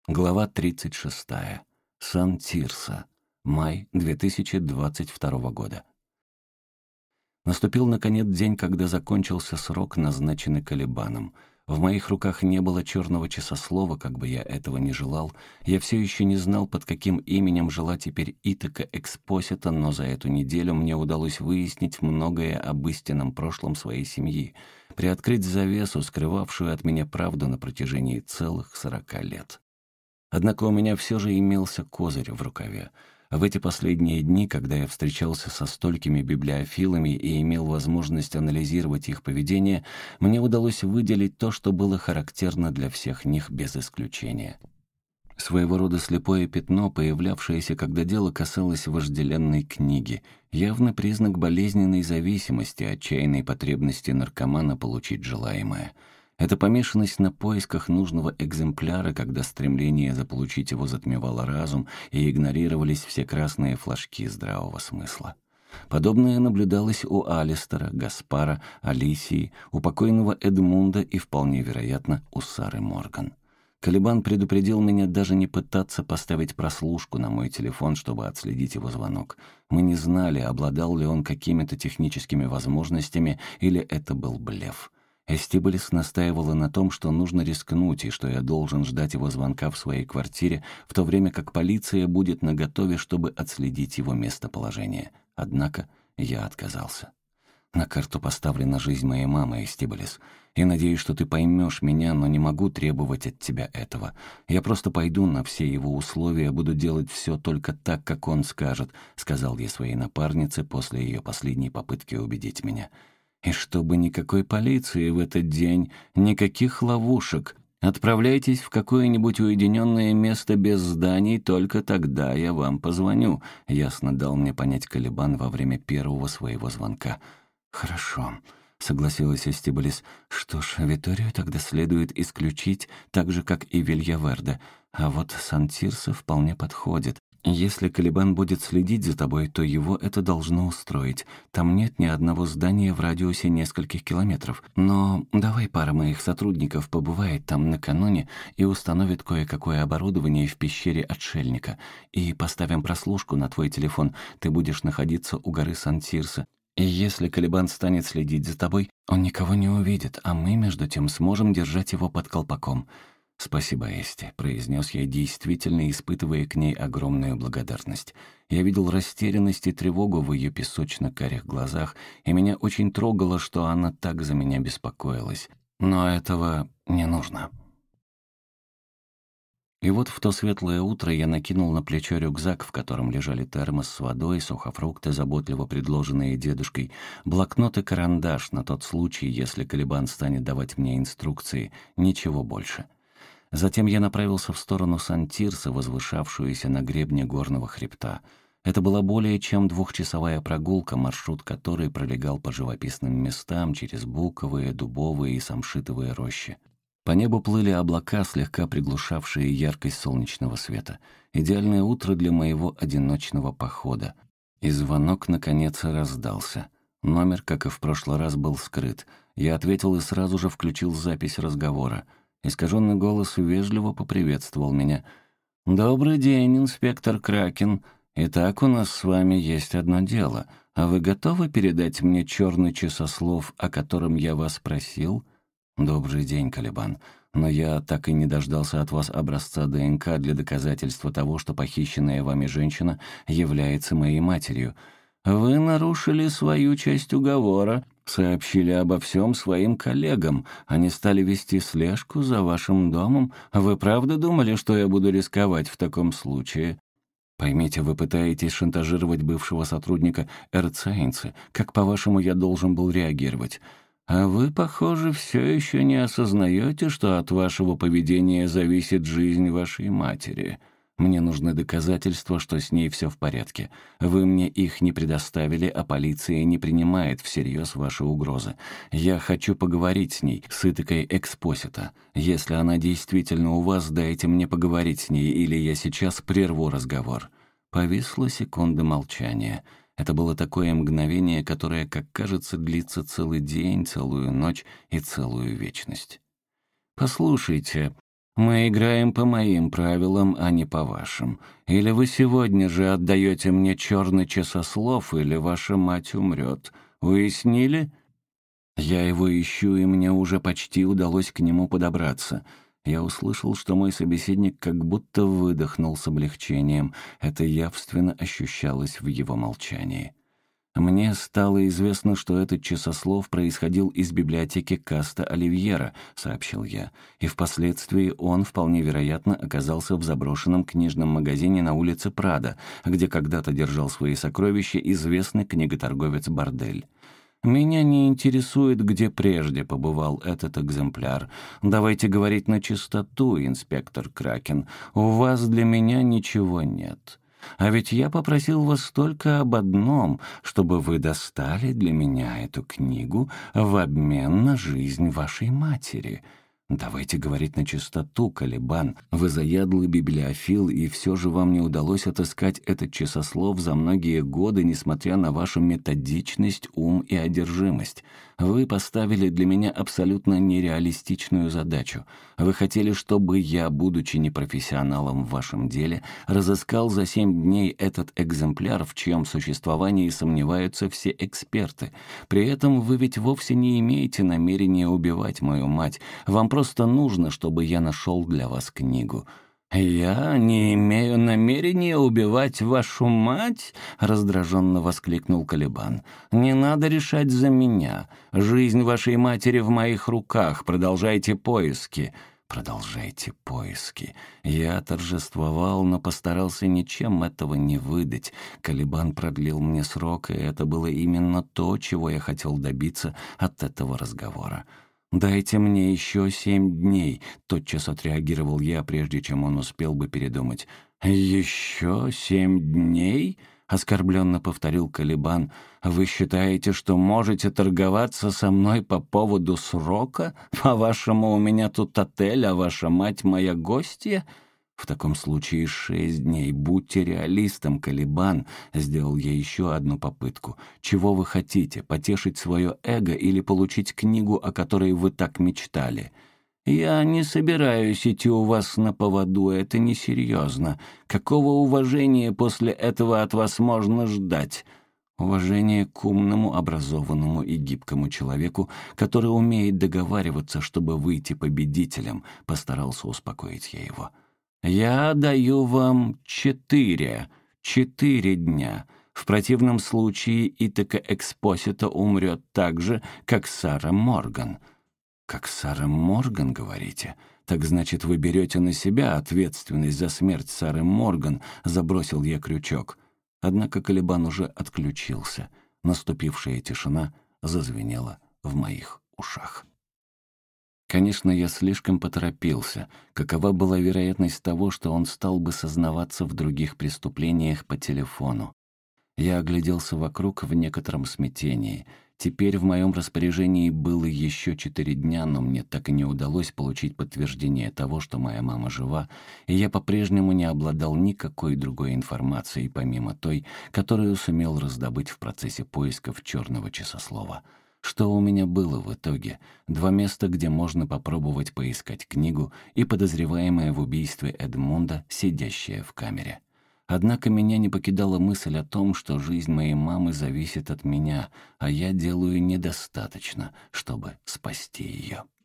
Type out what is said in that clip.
Глава 36. Сан-Тирса. Май 2022 года. Наступил, наконец, день, когда закончился срок, назначенный Калибаном. В моих руках не было черного часослова, как бы я этого не желал. Я все еще не знал, под каким именем жила теперь Итака Экспосита, но за эту неделю мне удалось выяснить многое об истинном прошлом своей семьи, приоткрыть завесу, скрывавшую от меня правду на протяжении целых 40 лет. Однако у меня все же имелся козырь в рукаве. В эти последние дни, когда я встречался со столькими библиофилами и имел возможность анализировать их поведение, мне удалось выделить то, что было характерно для всех них без исключения. Своего рода слепое пятно, появлявшееся, когда дело касалось вожделенной книги, явный признак болезненной зависимости, отчаянной потребности наркомана получить желаемое. Эта помешанность на поисках нужного экземпляра, когда стремление заполучить его затмевало разум и игнорировались все красные флажки здравого смысла. Подобное наблюдалось у Алистера, Гаспара, Алисии, у покойного Эдмунда и, вполне вероятно, у Сары Морган. Калибан предупредил меня даже не пытаться поставить прослушку на мой телефон, чтобы отследить его звонок. Мы не знали, обладал ли он какими-то техническими возможностями или это был блеф. Эстибалис настаивала на том, что нужно рискнуть и что я должен ждать его звонка в своей квартире, в то время как полиция будет наготове, чтобы отследить его местоположение. Однако я отказался. На карту поставлена жизнь моей мамы, Эстибалис. Я надеюсь, что ты поймешь меня, но не могу требовать от тебя этого. Я просто пойду на все его условия, буду делать все только так, как он скажет», — сказал я своей напарнице после ее последней попытки убедить меня. «И чтобы никакой полиции в этот день, никаких ловушек. Отправляйтесь в какое-нибудь уединенное место без зданий, только тогда я вам позвоню», — ясно дал мне понять Калибан во время первого своего звонка. «Хорошо», — согласилась Эстибалис. «Что ж, Виторию тогда следует исключить, так же, как и Вильяверде. А вот Сан-Тирса вполне подходит. Если Калибан будет следить за тобой, то его это должно устроить. Там нет ни одного здания в радиусе нескольких километров. Но давай пара моих сотрудников побывает там накануне и установит кое-какое оборудование в пещере Отшельника. И поставим прослушку на твой телефон. Ты будешь находиться у горы Сан-Тирса. И если Калибан станет следить за тобой, он никого не увидит, а мы, между тем, сможем держать его под колпаком». «Спасибо, Эсти», — произнес я, действительно испытывая к ней огромную благодарность. Я видел растерянность и тревогу в ее песочно-карих глазах, и меня очень трогало, что она так за меня беспокоилась. Но этого не нужно. И вот в то светлое утро я накинул на плечо рюкзак, в котором лежали термос с водой, сухофрукты, заботливо предложенные дедушкой, блокнот и карандаш на тот случай, если Калибан станет давать мне инструкции, ничего больше. Затем я направился в сторону Сан-Тирса, возвышавшуюся на гребне горного хребта. Это была более чем 2-часовая прогулка, маршрут которой пролегал по живописным местам через буковые, дубовые и самшитовые рощи. По небу плыли облака, слегка приглушавшие яркость солнечного света. Идеальное утро для моего одиночного похода. И звонок, наконец, раздался. Номер, как и в прошлый раз, был скрыт. Я ответил и сразу же включил запись разговора. Искаженный голос вежливо поприветствовал меня. «Добрый день, инспектор Кракен. Итак, у нас с вами есть одно дело. А вы готовы передать мне черный часослов, о котором я вас просил?» «Добрый день, Калибан. Но я так и не дождался от вас образца ДНК для доказательства того, что похищенная вами женщина является моей матерью». «Вы нарушили свою часть уговора, сообщили обо всем своим коллегам. Они стали вести слежку за вашим домом. Вы правда думали, что я буду рисковать в таком случае?» «Поймите, вы пытаетесь шантажировать бывшего сотрудника Эрцейнса. Как, по-вашему, я должен был реагировать?» «А вы, похоже, все еще не осознаете, что от вашего поведения зависит жизнь вашей матери. Мне нужны доказательства, что с ней все в порядке. Вы мне их не предоставили, а полиция не принимает всерьез ваши угрозы. Я хочу поговорить с ней, с Итакой Экспосита. Если она действительно у вас, дайте мне поговорить с ней, или я сейчас прерву разговор». Повисла секунда молчания. Это было такое мгновение, которое, как кажется, длится целый день, целую ночь и целую вечность. «Послушайте, Мы играем по моим правилам, а не по вашим. Или вы сегодня же отдаете мне черный часослов, или ваша мать умрет. Уяснили? Я его ищу, и мне уже почти удалось к нему подобраться. Я услышал, что мой собеседник как будто выдохнул с облегчением. Это явственно ощущалось в его молчании. Мне стало известно, что этот часослов происходил из библиотеки Каста Оливьера, сообщил я, и впоследствии он, вполне вероятно, оказался в заброшенном книжном магазине на улице Прада, где когда-то держал свои сокровища известный книготорговец Бордель. Меня не интересует, где прежде побывал этот экземпляр. Давайте говорить на чистоту, инспектор Кракен. У вас для меня ничего нет. А ведь я попросил вас только об одном, чтобы вы достали для меня эту книгу в обмен на жизнь вашей матери. Давайте говорить на чистоту, Калибан. Вы заядлый библиофил, и все же вам не удалось отыскать этот часослов за многие годы, несмотря на вашу методичность, ум и одержимость. Вы поставили для меня абсолютно нереалистичную задачу. Вы хотели, чтобы я, будучи непрофессионалом в вашем деле, разыскал за 7 дней этот экземпляр, в чьем существовании сомневаются все эксперты. При этом вы ведь вовсе не имеете намерения убивать мою мать. Вам просто нужно, чтобы я нашел для вас книгу». «Я не имею намерения убивать вашу мать?» — раздраженно воскликнул Калибан. «Не надо решать за меня. Жизнь вашей матери в моих руках. Продолжайте поиски». «Продолжайте поиски». Я торжествовал, но постарался ничем этого не выдать. Калибан продлил мне срок, и это было именно то, чего я хотел добиться от этого разговора. «Дайте мне еще 7 дней», — тотчас отреагировал я, прежде чем он успел бы передумать. «Еще 7 дней?» — оскорбленно повторил Калибан. «Вы считаете, что можете торговаться со мной по поводу срока? По-вашему, у меня тут отель, а ваша мать моя гостья?» «В таком случае 6 дней. Будьте реалистом, Калибан», — сделал я еще одну попытку. «Чего вы хотите? Потешить свое эго или получить книгу, о которой вы так мечтали?» «Я не собираюсь идти у вас на поводу, это несерьезно. Какого уважения после этого от вас можно ждать?» «Уважение к умному, образованному и гибкому человеку, который умеет договариваться, чтобы выйти победителем», — постарался успокоить я его. «Я даю вам 4 дня. В противном случае Итака Экспосито умрет так же, как Сара Морган». «Как Сара Морган, говорите? Так значит, вы берете на себя ответственность за смерть Сары Морган», — забросил я крючок. Однако Калибан уже отключился. Наступившая тишина зазвенела в моих ушах. Конечно, я слишком поторопился. Какова была вероятность того, что он стал бы сознаваться в других преступлениях по телефону? Я огляделся вокруг в некотором смятении. Теперь в моем распоряжении было еще 4 дня, но мне так и не удалось получить подтверждение того, что моя мама жива, и я по-прежнему не обладал никакой другой информацией, помимо той, которую сумел раздобыть в процессе поисков черного часослова. Что у меня было в итоге? 2 места, где можно попробовать поискать книгу, и подозреваемая в убийстве Эдмунда, сидящая в камере. Однако меня не покидала мысль о том, что жизнь моей мамы зависит от меня, а я делаю недостаточно, чтобы спасти ее.